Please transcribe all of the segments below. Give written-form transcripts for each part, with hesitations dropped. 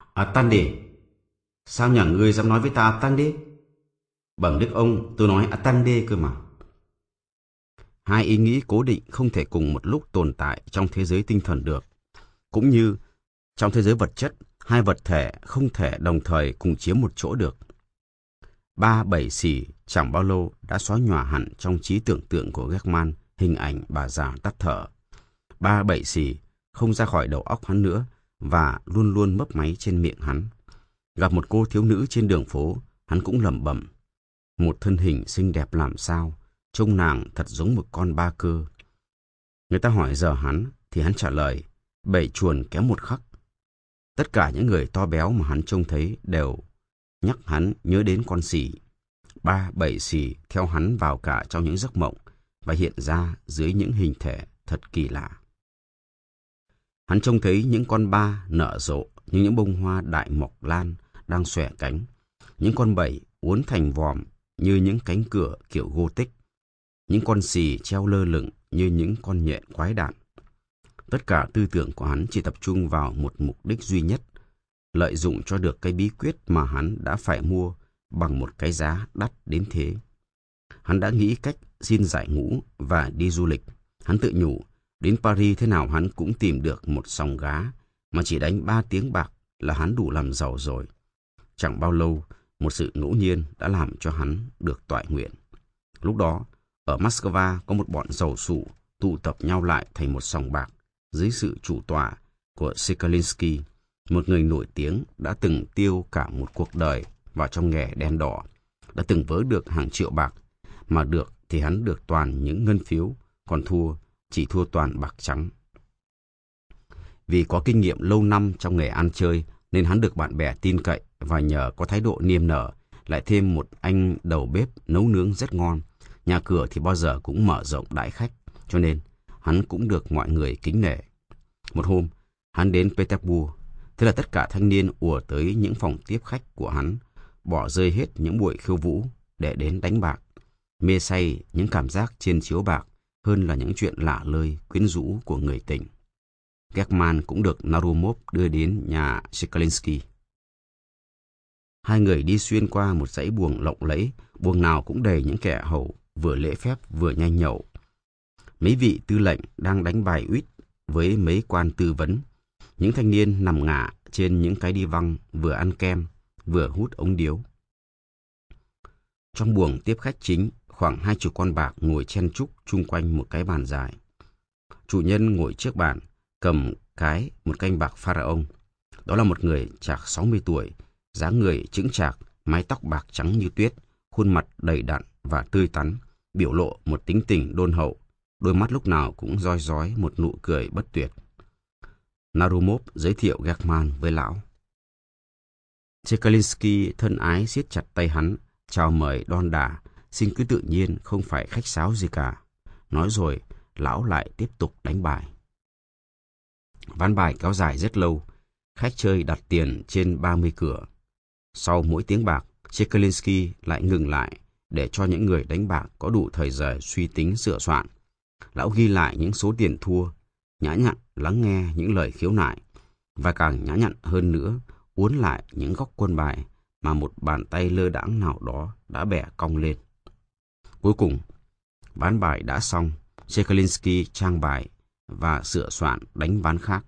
Attendez. Sao nhà ngươi dám nói với ta Attendez? Bẩm đức ông, tôi nói Attendez cơ mà. Hai ý nghĩ cố định không thể cùng một lúc tồn tại trong thế giới tinh thần được. Cũng như trong thế giới vật chất, hai vật thể không thể đồng thời cùng chiếm một chỗ được. Ba bảy xỉ chẳng bao lâu đã xóa nhòa hẳn trong trí tưởng tượng của Gagman hình ảnh bà già tắt thở. Ba bảy xỉ không ra khỏi đầu óc hắn nữa và luôn luôn mấp máy trên miệng hắn. Gặp một cô thiếu nữ trên đường phố, hắn cũng lẩm bẩm. Một thân hình xinh đẹp làm sao, trông nàng thật giống một con ba cơ. Người ta hỏi giờ hắn, thì hắn trả lời, 7 chuồn kém 1 khắc. Tất cả những người to béo mà hắn trông thấy đều nhắc hắn nhớ đến con xỉ. 3 7 xỉ theo hắn vào cả trong những giấc mộng và hiện ra dưới những hình thể thật kỳ lạ. Hắn trông thấy những con ba nở rộ như những bông hoa đại mộc lan đang xòe cánh, những con bảy uốn thành vòm như những cánh cửa kiểu Gothic, những con xì treo lơ lửng như những con nhện quái đản. Tất cả tư tưởng của hắn chỉ tập trung vào một mục đích duy nhất, lợi dụng cho được cái bí quyết mà hắn đã phải mua bằng một cái giá đắt đến thế. Hắn đã nghĩ cách xin giải ngũ và đi du lịch. Hắn tự nhủ, đến Paris thế nào hắn cũng tìm được một sòng gá mà chỉ đánh 3 tiếng bạc là hắn đủ làm giàu rồi. Chẳng bao lâu, một sự ngẫu nhiên đã làm cho hắn được toại nguyện. Lúc đó, ở Moscow có một bọn giàu sụ tụ tập nhau lại thành một sòng bạc dưới sự chủ tọa của Sekalinsky, một người nổi tiếng đã từng tiêu cả một cuộc đời vào trong nghề đen đỏ, đã từng vớ được hàng triệu bạc, mà được thì hắn được toàn những ngân phiếu, còn thua chỉ thua toàn bạc trắng. Vì có kinh nghiệm lâu năm trong nghề ăn chơi nên hắn được bạn bè tin cậy và nhờ có thái độ niềm nở, lại thêm một anh đầu bếp nấu nướng rất ngon. Nhà cửa thì bao giờ cũng mở rộng đãi khách, cho nên hắn cũng được mọi người kính nể. Một hôm, hắn đến Petersburg, thế là tất cả thanh niên ùa tới những phòng tiếp khách của hắn, bỏ rơi hết những buổi khiêu vũ để đến đánh bạc, mê say những cảm giác trên chiếu bạc hơn là những chuyện lạ lơi quyến rũ của người tình. Gagman cũng được Narumov đưa đến nhà Sekalinsky. Hai người đi xuyên qua một dãy buồng lộng lẫy, buồng nào cũng đầy những kẻ hầu vừa lễ phép vừa nhanh nhậu. Mấy vị tư lệnh đang đánh bài uýt với mấy quan tư vấn. Những thanh niên nằm ngả trên những cái đi văng vừa ăn kem vừa hút ống điếu. Trong buồng tiếp khách chính, khoảng 20 con bạc ngồi chen chúc chung quanh một cái bàn dài. Chủ nhân ngồi trước bàn, cầm một canh bạc pharaon. Đó là một người chạc 60 tuổi, dáng người chững chạc, mái tóc bạc trắng như tuyết, khuôn mặt đầy đặn và tươi tắn, biểu lộ một tính tình đôn hậu, đôi mắt lúc nào cũng rói rói một nụ cười bất tuyệt. Narumov giới thiệu Gagman với lão. Sekalinsky thân ái siết chặt tay hắn, chào mời đon đả, xin cứ tự nhiên, không phải khách sáo gì cả. Nói rồi, lão lại tiếp tục đánh bài. Ván bài kéo dài rất lâu, khách chơi đặt tiền trên 30 cửa. Sau mỗi tiếng bạc, Sekalinsky lại ngừng lại để cho những người đánh bạc có đủ thời giờ suy tính sửa soạn. Lão ghi lại những số tiền thua, nhã nhặn lắng nghe những lời khiếu nại, và càng nhã nhặn hơn nữa, uốn lại những góc quân bài mà một bàn tay lơ đãng nào đó đã bẻ cong lên. Cuối cùng, ván bài đã xong, Sekalinsky trang bài và sửa soạn đánh ván khác.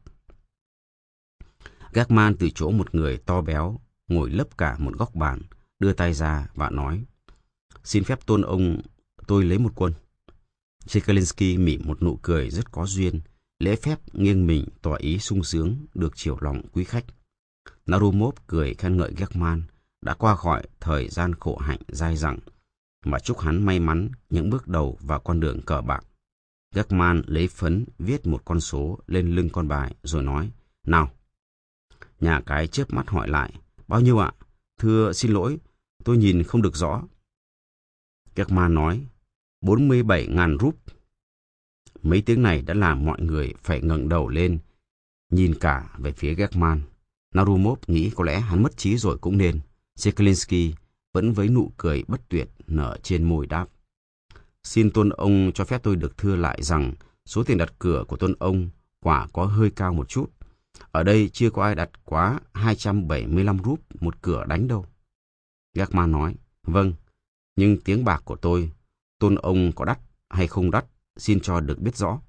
Gagman từ chỗ một người to béo ngồi lấp cả một góc bàn, đưa tay ra và nói, xin phép tôn ông, tôi lấy một quân. Sekalinsky mỉm một nụ cười rất có duyên, lễ phép nghiêng mình tỏ ý sung sướng được chiều lòng quý khách. Narumov cười khen ngợi Gagman đã qua khỏi thời gian khổ hạnh dai dẳng, mà chúc hắn may mắn những bước đầu vào con đường cờ bạc. Gagman lấy phấn viết một con số lên lưng con bài rồi nói, nào. Nhà cái chớp mắt hỏi lại, bao nhiêu ạ? Thưa xin lỗi, tôi nhìn không được rõ. Gagman nói, 47.000 rúp. Mấy tiếng này đã làm mọi người phải ngẩng đầu lên, nhìn cả về phía Gagman. Narumov nghĩ có lẽ hắn mất trí rồi cũng nên. Sekalinsky vẫn với nụ cười bất tuyệt nở trên môi đáp, xin tôn ông cho phép tôi được thưa lại rằng số tiền đặt cược của tôn ông quả có hơi cao một chút. Ở đây chưa có ai đặt quá 275 rúp một cửa đánh đâu. Gagman nói, vâng, nhưng tiếng bạc của tôi, tôn ông có đắt hay không đắt, xin cho được biết rõ.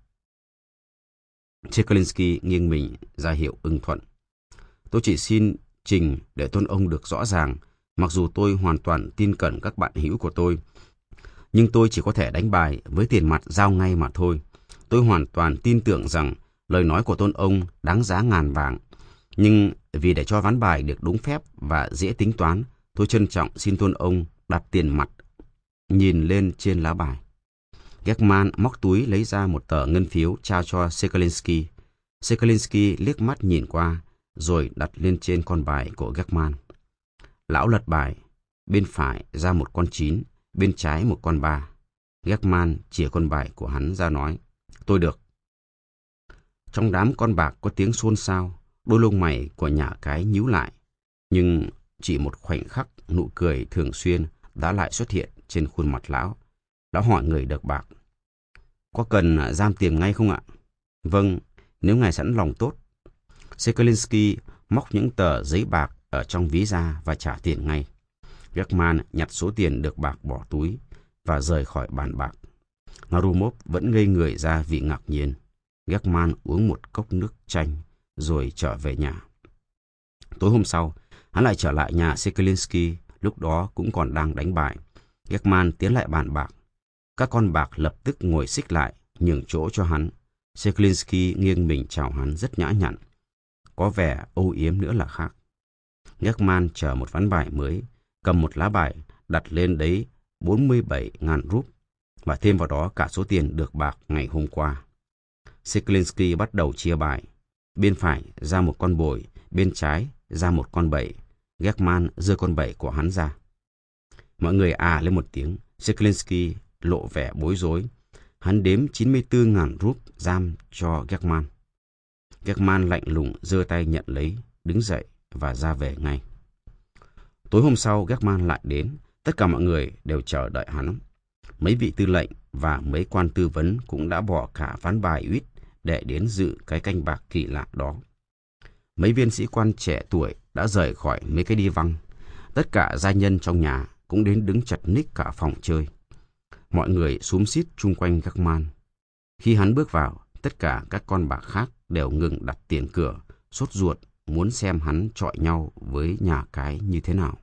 Chekalinsky nghiêng mình ra hiệu ưng thuận. Tôi chỉ xin trình để tôn ông được rõ ràng, mặc dù tôi hoàn toàn tin cẩn các bạn hữu của tôi, nhưng tôi chỉ có thể đánh bài với tiền mặt giao ngay mà thôi. Tôi hoàn toàn tin tưởng rằng lời nói của tôn ông đáng giá ngàn vàng, nhưng vì để cho ván bài được đúng phép và dễ tính toán, tôi trân trọng xin tôn ông đặt tiền mặt nhìn lên trên lá bài. Gagman móc túi lấy ra một tờ ngân phiếu trao cho Chekalinsky. Chekalinsky liếc mắt nhìn qua, rồi đặt lên trên con bài của Gagman. Lão lật bài, bên phải ra một con 9, bên trái một con 3. Gagman chìa con bài của hắn ra nói, tôi được. Trong đám con bạc có tiếng xôn xao, đôi lông mày của nhà cái nhíu lại. Nhưng chỉ một khoảnh khắc, nụ cười thường xuyên đã lại xuất hiện trên khuôn mặt lão. Lão hỏi người được bạc, có cần giam tiền ngay không ạ? Vâng, nếu ngài sẵn lòng tốt. Chekalinsky móc những tờ giấy bạc ở trong ví ra và trả tiền ngay. Gagman nhặt số tiền được bạc bỏ túi và rời khỏi bàn bạc. Narumov vẫn ngây người ra vì ngạc nhiên. Gagman uống một cốc nước chanh rồi trở về nhà. Tối hôm sau, hắn lại trở lại nhà Chekalinsky, lúc đó cũng còn đang đánh bài. Gagman tiến lại bàn bạc. Các con bạc lập tức ngồi xích lại, nhường chỗ cho hắn. Chekalinsky nghiêng mình chào hắn rất nhã nhặn. Có vẻ âu yếm nữa là khác. Gagman chờ một ván bài mới, cầm một lá bài, đặt lên đấy 47.000 rúp, và thêm vào đó cả số tiền được bạc ngày hôm qua. Chekalinsky bắt đầu chia bài. Bên phải ra một con bồi, bên trái ra một con 7. Gagman giơ con 7 của hắn ra. Mọi người lên một tiếng. Chekalinsky lộ vẻ bối rối. Hắn đếm 94.000 rúp giam cho Gagman. Gagman lạnh lùng giơ tay nhận lấy, đứng dậy và ra về ngay. Tối hôm sau Gagman lại đến. Tất cả mọi người đều chờ đợi hắn. Mấy vị tư lệnh và mấy quan tư vấn cũng đã bỏ cả ván bài uýt để đến dự cái canh bạc kỳ lạ đó. Mấy viên sĩ quan trẻ tuổi đã rời khỏi mấy cái đi văng. Tất cả gia nhân trong nhà cũng đến đứng chật ních cả phòng chơi. Mọi người xúm xít chung quanh Gagman. Khi hắn bước vào, tất cả các con bạc khác đều ngừng đặt tiền cửa, sốt ruột muốn xem hắn chọi nhau với nhà cái như thế nào.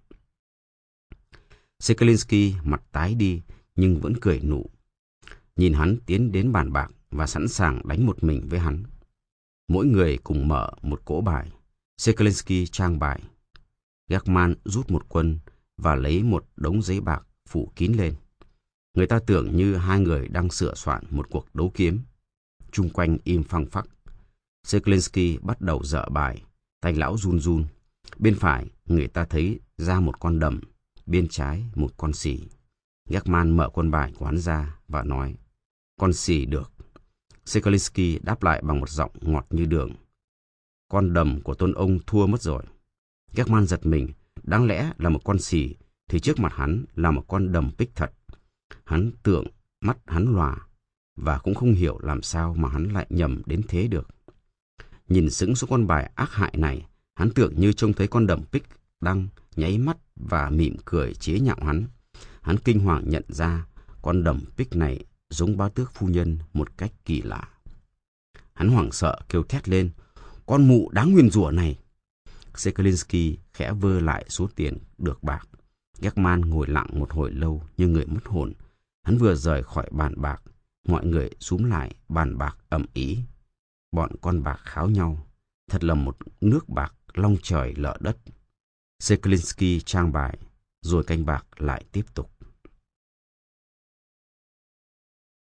Chekalinsky mặt tái đi nhưng vẫn cười nụ. Nhìn hắn tiến đến bàn bạc và sẵn sàng đánh một mình với hắn. Mỗi người cùng mở một cỗ bài. Chekalinsky trang bài. Gagman rút một quân và lấy một đống giấy bạc phủ kín lên. Người ta tưởng như hai người đang sửa soạn một cuộc đấu kiếm. Chung quanh im phăng phắc. Chekalinsky bắt đầu dở bài. Tay lão run run. Bên phải người ta thấy ra một con đầm, bên trái một con xỉ. Gagman mở quân bài của hắn ra và nói, con xỉ được. Chekalinsky đáp lại bằng một giọng ngọt như đường, con đầm của tôn ông thua mất rồi. Gagman giật mình, đáng lẽ là một con xỉ thì trước mặt hắn là một con đầm pích thật. Hắn tưởng mắt hắn lòa và cũng không hiểu làm sao mà hắn lại nhầm đến thế được. Nhìn sững xuống con bài ác hại này, hắn tưởng như trông thấy con đầm pích đang nháy mắt và mỉm cười chế nhạo hắn. Hắn kinh hoàng nhận ra con đầm pích này giống bá tước phu nhân một cách kỳ lạ. Hắn hoảng sợ kêu thét lên, con mụ đáng nguyền rủa này. Chekalinsky khẽ vơ lại số tiền được bạc. Gagman ngồi lặng một hồi lâu như người mất hồn. Hắn vừa rời khỏi bàn bạc, mọi người xúm lại bàn bạc ầm ĩ. Bọn con bạc kháo nhau, thật là một nước bạc long trời lở đất. Chekalinsky trang bài, rồi canh bạc lại tiếp tục.